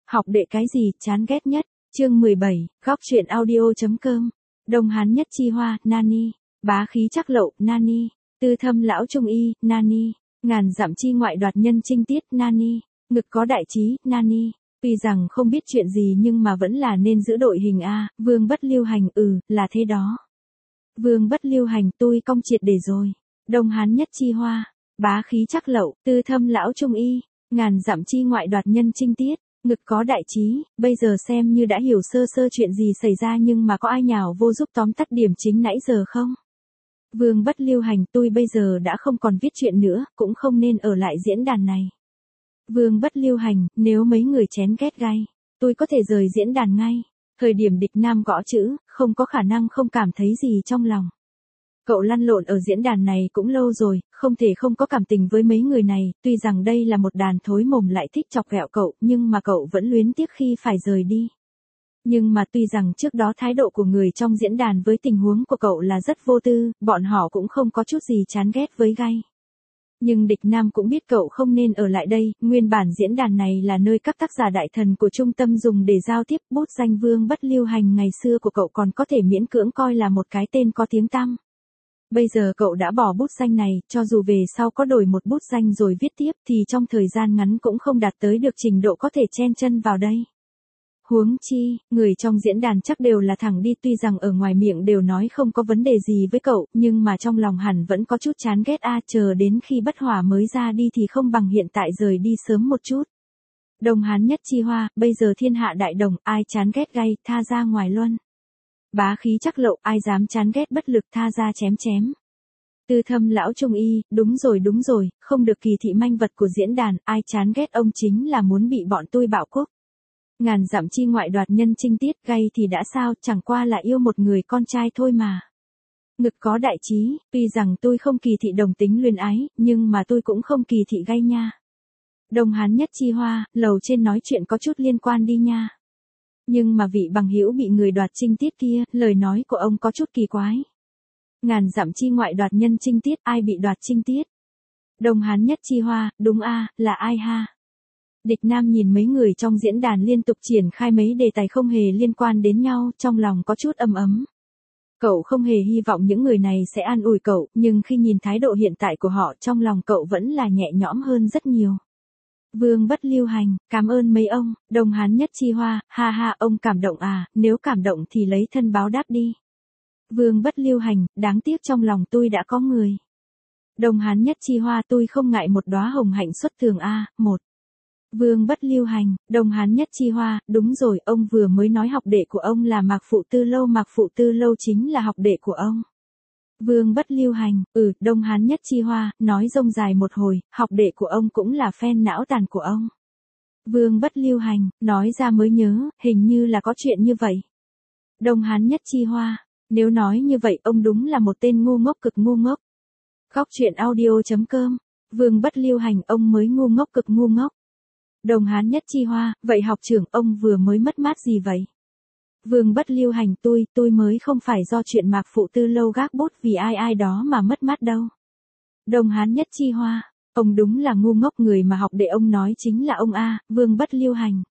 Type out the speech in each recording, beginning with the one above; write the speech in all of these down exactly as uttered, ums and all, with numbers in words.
Học đệ cái gì chán ghét nhất? Chương mười bảy, góc truyện audio.com. Đông Hán nhất chi hoa, Nani. Bá khí chắc lậu, Nani. Tư thâm lão trung y, Nani. Ngàn dặm chi ngoại đoạt nhân trinh tiết, Nani. Ngực có đại trí, Nani. Tuy rằng không biết chuyện gì nhưng mà vẫn là nên giữ đội hình a, Vương Bất Lưu Hành, ừ, là thế đó. Vương Bất Lưu Hành, tôi cong triệt để rồi. Đông Hán nhất chi hoa, bá khí chắc lậu, tư thâm lão trung y, ngàn dặm chi ngoại đoạt nhân trinh tiết, ngực có đại trí, bây giờ xem như đã hiểu sơ sơ chuyện gì xảy ra nhưng mà có ai nhào vô giúp tóm tắt điểm chính nãy giờ không? Vương Bất Lưu Hành, tôi bây giờ đã không còn viết chuyện nữa, cũng không nên ở lại diễn đàn này. Vương Bất Lưu Hành, nếu mấy người chén ghét gay, tôi có thể rời diễn đàn ngay. Thời điểm địch nam gõ chữ, không có khả năng không cảm thấy gì trong lòng. Cậu lăn lộn ở diễn đàn này cũng lâu rồi, không thể không có cảm tình với mấy người này, tuy rằng đây là một đàn thối mồm lại thích chọc ghẹo cậu, nhưng mà cậu vẫn luyến tiếc khi phải rời đi. Nhưng mà tuy rằng trước đó thái độ của người trong diễn đàn với tình huống của cậu là rất vô tư, bọn họ cũng không có chút gì chán ghét với gay. Nhưng địch nam cũng biết cậu không nên ở lại đây, nguyên bản diễn đàn này là nơi các tác giả đại thần của trung tâm dùng để giao tiếp, bút danh Vương Bất Lưu Hành ngày xưa của cậu còn có thể miễn cưỡng coi là một cái tên có tiếng tăm. Bây giờ cậu đã bỏ bút danh này, cho dù về sau có đổi một bút danh rồi viết tiếp thì trong thời gian ngắn cũng không đạt tới được trình độ có thể chen chân vào đây. Huống chi, người trong diễn đàn chắc đều là thẳng đi, tuy rằng ở ngoài miệng đều nói không có vấn đề gì với cậu, nhưng mà trong lòng hẳn vẫn có chút chán ghét a, chờ đến khi bất hỏa mới ra đi thì không bằng hiện tại rời đi sớm một chút. Đông Hán nhất chi hoa, bây giờ thiên hạ đại đồng, ai chán ghét gay, tha ra ngoài luân. Bá khí chắc lậu, ai dám chán ghét bất lực, tha ra chém chém. Tư thâm lão trung y, đúng rồi đúng rồi, không được kỳ thị manh vật của diễn đàn, ai chán ghét ông chính là muốn bị bọn tôi bạo cúc. Ngàn dặm chi ngoại đoạt nhân trinh tiết, gay thì đã sao, chẳng qua là yêu một người con trai thôi mà. Ngực có đại trí, tuy rằng tôi không kỳ thị đồng tính luyến ái, nhưng mà tôi cũng không kỳ thị gay nha. Đông Hán nhất chi hoa, lầu trên nói chuyện có chút liên quan đi nha. Nhưng mà vị bằng hữu bị người đoạt trinh tiết kia, lời nói của ông có chút kỳ quái. Ngàn dặm chi ngoại đoạt nhân trinh tiết, ai bị đoạt trinh tiết? Đông Hán nhất chi hoa, đúng a, là ai ha? Địch nam nhìn mấy người trong diễn đàn liên tục triển khai mấy đề tài không hề liên quan đến nhau, trong lòng có chút âm ấm. Cậu không hề hy vọng những người này sẽ an ủi cậu, nhưng khi nhìn thái độ hiện tại của họ trong lòng cậu vẫn là nhẹ nhõm hơn rất nhiều. Vương Bất Lưu Hành, cảm ơn mấy ông, Đông Hán nhất chi hoa, ha ha, ông cảm động à, nếu cảm động thì lấy thân báo đáp đi. Vương Bất Lưu Hành, đáng tiếc trong lòng tôi đã có người. Đông Hán nhất chi hoa, tôi không ngại một đóa hồng hạnh xuất thường a, một. Vương Bất Lưu Hành, Đông Hán nhất chi hoa, đúng rồi, ông vừa mới nói học đệ của ông là Mạc Phụ Tư Lâu, Mạc Phụ Tư Lâu chính là học đệ của ông. Vương Bất Lưu Hành, ừ, Đông Hán nhất chi hoa, nói rông dài một hồi, học đệ của ông cũng là fan não tàn của ông. Vương Bất Lưu Hành, nói ra mới nhớ, hình như là có chuyện như vậy. Đông Hán nhất chi hoa, nếu nói như vậy ông đúng là một tên ngu ngốc cực ngu ngốc. Góc truyện audio.com, Vương Bất Lưu Hành, ông mới ngu ngốc cực ngu ngốc. Đông Hán nhất chi hoa, vậy học trưởng ông vừa mới mất mát gì vậy? Vương Bất Lưu Hành, tôi, tôi mới không phải do chuyện Mạc Phụ Tư Lâu gác bút vì ai ai đó mà mất mát đâu. Đông Hán nhất chi hoa, ông đúng là ngu ngốc, người mà học đệ ông nói chính là ông a, Vương Bất Lưu Hành.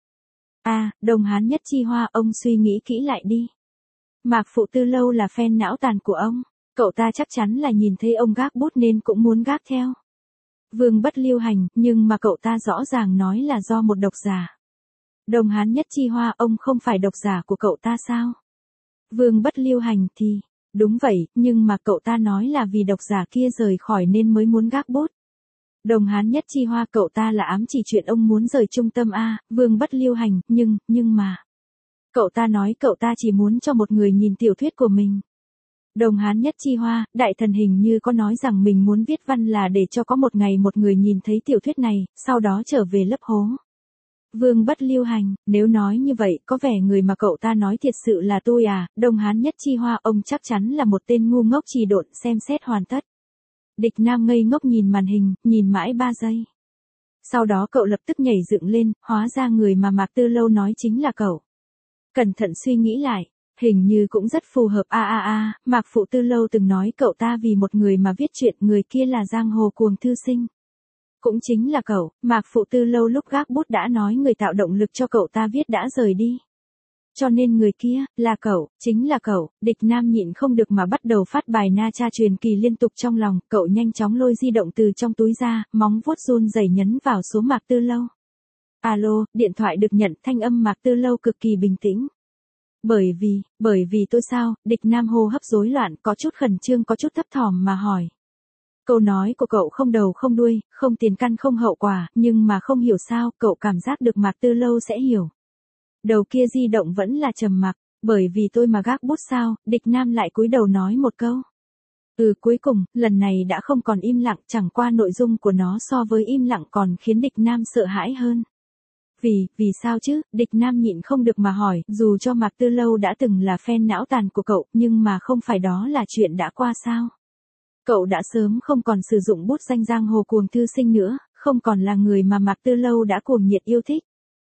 A, Đông Hán nhất chi hoa, ông suy nghĩ kỹ lại đi. Mạc Phụ Tư Lâu là fan não tàn của ông, cậu ta chắc chắn là nhìn thấy ông gác bút nên cũng muốn gác theo. Vương Bất Lưu Hành, nhưng mà cậu ta rõ ràng nói là do một độc giả. Đông Hán nhất chi hoa, ông không phải độc giả của cậu ta sao? Vương Bất Lưu Hành thì, đúng vậy, nhưng mà cậu ta nói là vì độc giả kia rời khỏi nên mới muốn gác bút. Đông Hán nhất chi hoa, cậu ta là ám chỉ chuyện ông muốn rời trung tâm a, Vương Bất Lưu Hành, nhưng, nhưng mà. Cậu ta nói cậu ta chỉ muốn cho một người nhìn tiểu thuyết của mình. Đông Hán nhất chi hoa, đại thần hình như có nói rằng mình muốn viết văn là để cho có một ngày một người nhìn thấy tiểu thuyết này, sau đó trở về lấp hố. Vương Bất Lưu Hành, nếu nói như vậy, có vẻ người mà cậu ta nói thiệt sự là tôi à, Đông Hán nhất chi hoa, ông chắc chắn là một tên ngu ngốc trì độn, xem xét hoàn tất. Địch nam ngây ngốc nhìn màn hình, nhìn mãi ba giây. Sau đó cậu lập tức nhảy dựng lên, hóa ra người mà Mạc Tư Lâu nói chính là cậu. Cẩn thận suy nghĩ lại, hình như cũng rất phù hợp a a a, Mạc Phụ Tư Lâu từng nói cậu ta vì một người mà viết chuyện, người kia là giang hồ cuồng thư sinh. Cũng chính là cậu, Mạc Phụ Tư lâu lúc gác bút đã nói người tạo động lực cho cậu ta viết đã rời đi. Cho nên người kia, là cậu, chính là cậu, Địch Nam nhịn không được mà bắt đầu phát bài na cha truyền kỳ liên tục trong lòng, cậu nhanh chóng lôi di động từ trong túi ra, móng vuốt run rẩy nhấn vào số Mạc Tư lâu. Alo, điện thoại được nhận, thanh âm Mạc Tư lâu cực kỳ bình tĩnh. Bởi vì, bởi vì tôi sao, Địch Nam hô hấp rối loạn, có chút khẩn trương có chút thấp thỏm mà hỏi. Câu nói của cậu không đầu không đuôi, không tiền căn không hậu quả, nhưng mà không hiểu sao, cậu cảm giác được Mạc Tư lâu sẽ hiểu. Đầu kia di động vẫn là trầm mặc, bởi vì tôi mà gác bút sao, Địch Nam lại cúi đầu nói một câu. Ừ cuối cùng, lần này đã không còn im lặng, chẳng qua nội dung của nó so với im lặng còn khiến Địch Nam sợ hãi hơn. Vì, vì sao chứ, Địch Nam nhịn không được mà hỏi, dù cho Mạc Tư lâu đã từng là fan não tàn của cậu, nhưng mà không phải đó là chuyện đã qua sao. Cậu đã sớm không còn sử dụng bút danh giang hồ cuồng thư sinh nữa, không còn là người mà Mạc Tư lâu đã cuồng nhiệt yêu thích.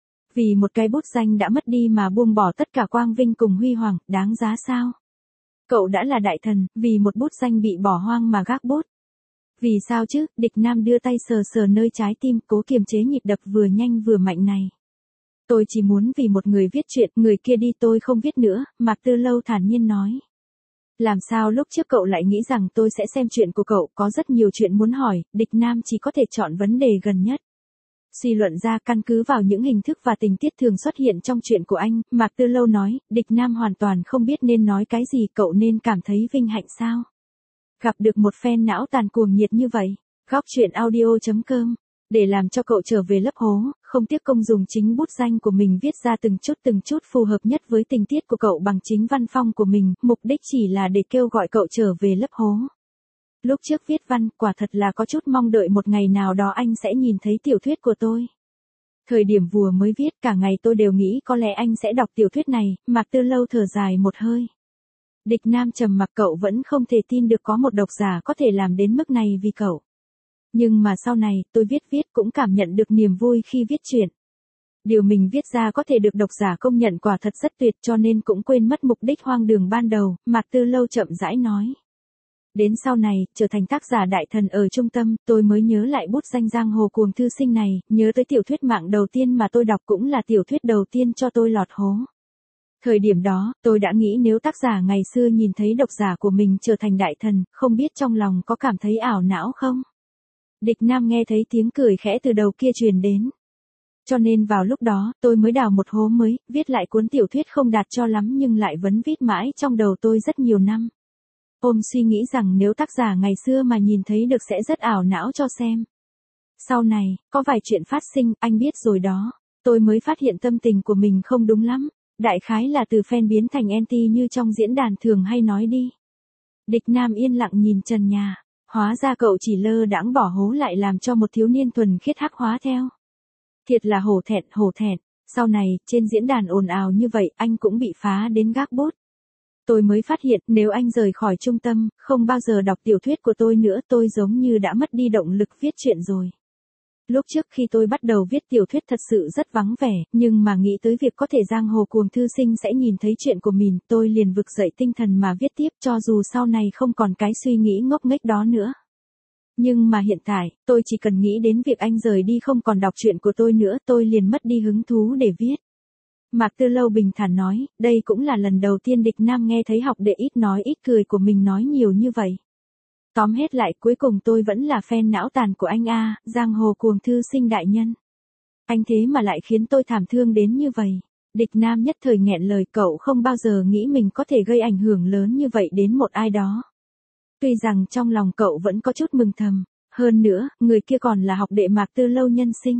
Vì một cái bút danh đã mất đi mà buông bỏ tất cả quang vinh cùng huy hoàng, đáng giá sao? Cậu đã là đại thần, vì một bút danh bị bỏ hoang mà gác bút. Vì sao chứ, Địch Nam đưa tay sờ sờ nơi trái tim, cố kiềm chế nhịp đập vừa nhanh vừa mạnh này. Tôi chỉ muốn vì một người viết chuyện, người kia đi tôi không viết nữa, Mạc Tư lâu thản nhiên nói. Làm sao lúc trước cậu lại nghĩ rằng tôi sẽ xem chuyện của cậu, có rất nhiều chuyện muốn hỏi, Địch Nam chỉ có thể chọn vấn đề gần nhất. Suy luận ra căn cứ vào những hình thức và tình tiết thường xuất hiện trong chuyện của anh, Mạc Tư lâu nói, Địch Nam hoàn toàn không biết nên nói cái gì, cậu nên cảm thấy vinh hạnh sao? Gặp được một fan não tàn cuồng nhiệt như vậy, góc truyện audio chấm com, để làm cho cậu trở về lấp hố, không tiếc công dùng chính bút danh của mình viết ra từng chút từng chút phù hợp nhất với tình tiết của cậu bằng chính văn phong của mình, mục đích chỉ là để kêu gọi cậu trở về lấp hố. Lúc trước viết văn, quả thật là có chút mong đợi một ngày nào đó anh sẽ nhìn thấy tiểu thuyết của tôi. Thời điểm vừa mới viết cả ngày tôi đều nghĩ có lẽ anh sẽ đọc tiểu thuyết này, Mạc Tư lâu thở dài một hơi. Địch Nam trầm mặc, cậu vẫn không thể tin được có một độc giả có thể làm đến mức này vì cậu. Nhưng mà sau này, tôi viết viết cũng cảm nhận được niềm vui khi viết truyện. Điều mình viết ra có thể được độc giả công nhận quả thật rất tuyệt, cho nên cũng quên mất mục đích hoang đường ban đầu, Mạc Tư lâu chậm rãi nói. Đến sau này, trở thành tác giả đại thần ở trung tâm, tôi mới nhớ lại bút danh giang hồ cuồng thư sinh này, nhớ tới tiểu thuyết mạng đầu tiên mà tôi đọc cũng là tiểu thuyết đầu tiên cho tôi lọt hố. Thời điểm đó, tôi đã nghĩ nếu tác giả ngày xưa nhìn thấy độc giả của mình trở thành đại thần, không biết trong lòng có cảm thấy ảo não không? Địch Nam nghe thấy tiếng cười khẽ từ đầu kia truyền đến. Cho nên vào lúc đó, tôi mới đào một hố mới, viết lại cuốn tiểu thuyết không đạt cho lắm nhưng lại vẫn viết mãi trong đầu tôi rất nhiều năm. Ôm suy nghĩ rằng nếu tác giả ngày xưa mà nhìn thấy được sẽ rất ảo não cho xem. Sau này, có vài chuyện phát sinh, anh biết rồi đó. Tôi mới phát hiện tâm tình của mình không đúng lắm. Đại khái là từ fan biến thành anti như trong diễn đàn thường hay nói đi. Địch Nam yên lặng nhìn trần nhà. Hóa ra cậu chỉ lơ đãng bỏ hố lại làm cho một thiếu niên thuần khiết hắc hóa theo. Thiệt là hổ thẹn, hổ thẹn. Sau này, trên diễn đàn ồn ào như vậy, anh cũng bị phá đến gác bút. Tôi mới phát hiện, nếu anh rời khỏi trung tâm, không bao giờ đọc tiểu thuyết của tôi nữa, tôi giống như đã mất đi động lực viết truyện rồi. Lúc trước khi tôi bắt đầu viết tiểu thuyết thật sự rất vắng vẻ, nhưng mà nghĩ tới việc có thể giang hồ cuồng thư sinh sẽ nhìn thấy chuyện của mình, tôi liền vực dậy tinh thần mà viết tiếp cho dù sau này không còn cái suy nghĩ ngốc nghếch đó nữa. Nhưng mà hiện tại, tôi chỉ cần nghĩ đến việc anh rời đi không còn đọc truyện của tôi nữa, tôi liền mất đi hứng thú để viết. Mạc Tư lâu bình thản nói, đây cũng là lần đầu tiên Địch Nam nghe thấy học đệ ít nói ít cười của mình nói nhiều như vậy. Tóm hết lại, cuối cùng tôi vẫn là fan não tàn của anh a, giang hồ cuồng thư sinh đại nhân. Anh thế mà lại khiến tôi thảm thương đến như vậy. Địch Nam nhất thời nghẹn lời, cậu không bao giờ nghĩ mình có thể gây ảnh hưởng lớn như vậy đến một ai đó. Tuy rằng trong lòng cậu vẫn có chút mừng thầm, hơn nữa, người kia còn là học đệ Mạc Tư lâu nhân sinh.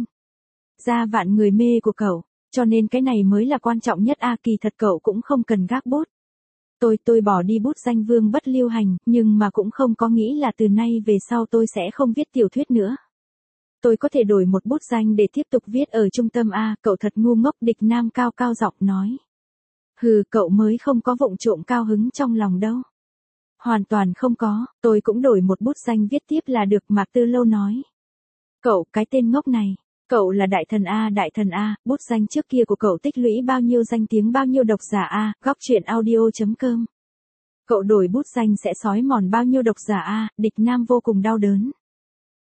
Ra vạn người mê của cậu, cho nên cái này mới là quan trọng nhất a, kỳ thật cậu cũng không cần gác bút. Tôi, tôi bỏ đi bút danh vương bất lưu hành, nhưng mà cũng không có nghĩ là từ nay về sau tôi sẽ không viết tiểu thuyết nữa. Tôi có thể đổi một bút danh để tiếp tục viết ở trung tâm a, cậu thật ngu ngốc, Địch Nam cao cao giọng nói. Hừ, cậu mới không có vụng trộm cao hứng trong lòng đâu. Hoàn toàn không có, tôi cũng đổi một bút danh viết tiếp là được, Mạc Tư lâu nói. Cậu, cái tên ngốc này. Cậu là đại thần A, đại thần A, bút danh trước kia của cậu tích lũy bao nhiêu danh tiếng bao nhiêu độc giả A, góc truyện audio chấm com. Cậu đổi bút danh sẽ xói mòn bao nhiêu độc giả A, Địch Nam vô cùng đau đớn.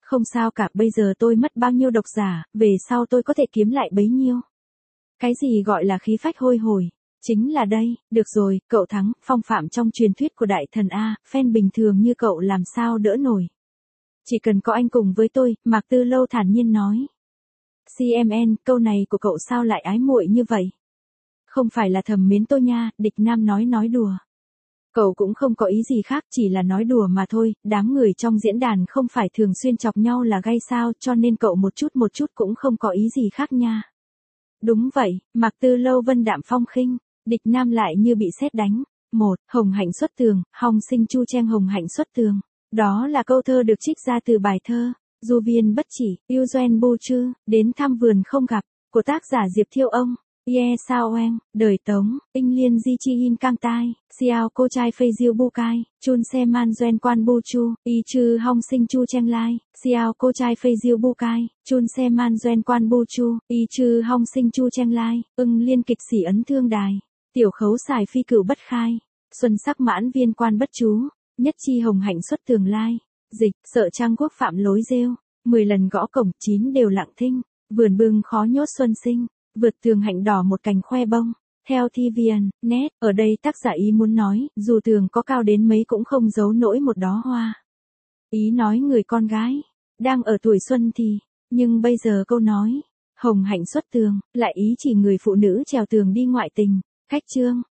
Không sao cả, bây giờ tôi mất bao nhiêu độc giả, về sau tôi có thể kiếm lại bấy nhiêu. Cái gì gọi là khí phách hôi hổi? Chính là đây, được rồi, cậu thắng, phong phạm trong truyền thuyết của đại thần A, fan bình thường như cậu làm sao đỡ nổi. Chỉ cần có anh cùng với tôi, Mạc Tư Lâu thản nhiên nói. xê em en, câu này của cậu sao lại ái muội như vậy? Không phải là thầm mến tôi nha, Địch Nam nói nói đùa. Cậu cũng không có ý gì khác, chỉ là nói đùa mà thôi, đám người trong diễn đàn không phải thường xuyên chọc nhau là gay sao, cho nên cậu một chút một chút cũng không có ý gì khác nha. Đúng vậy, Mạc Tư Lâu vân đạm phong khinh, Địch Nam lại như bị sét đánh. Một, Hồng hạnh xuất tường, Hong sinh chu chen hồng hạnh xuất tường. Đó là câu thơ được trích ra từ bài thơ, Du viên bất chỉ, yêu doen bu chư, đến thăm vườn không gặp, của tác giả Diệp Thiêu Ông. Ye sao oeng, đời Tống, Tinh liên di chi in cang tai, xiao cô trai phây diêu bu cai, chun xe man doen quan bu chu, y chư hong sinh chu cheng lai, xiao cô trai phây diêu bu cai, chun xe man doen quan bu chu, y chư hong sinh chu cheng lai, ưng liên kịch sỉ ấn thương đài, tiểu khấu xài phi cửu bất khai, xuân sắc mãn viên quan bất chú, nhất chi hồng hạnh xuất tường lai, dịch, sợ trang quốc phạm lối rêu, mười lần gõ cổng chín đều lặng thinh, vườn bưng khó nhốt xuân sinh. Vượt tường hạnh đỏ một cành khoe bông. Theo thi viền, nét, ở đây tác giả ý muốn nói, dù tường có cao đến mấy cũng không giấu nổi một đóa hoa. Ý nói người con gái, đang ở tuổi xuân thì, nhưng bây giờ câu nói, hồng hạnh xuất tường, lại ý chỉ người phụ nữ trèo tường đi ngoại tình. Khách chương,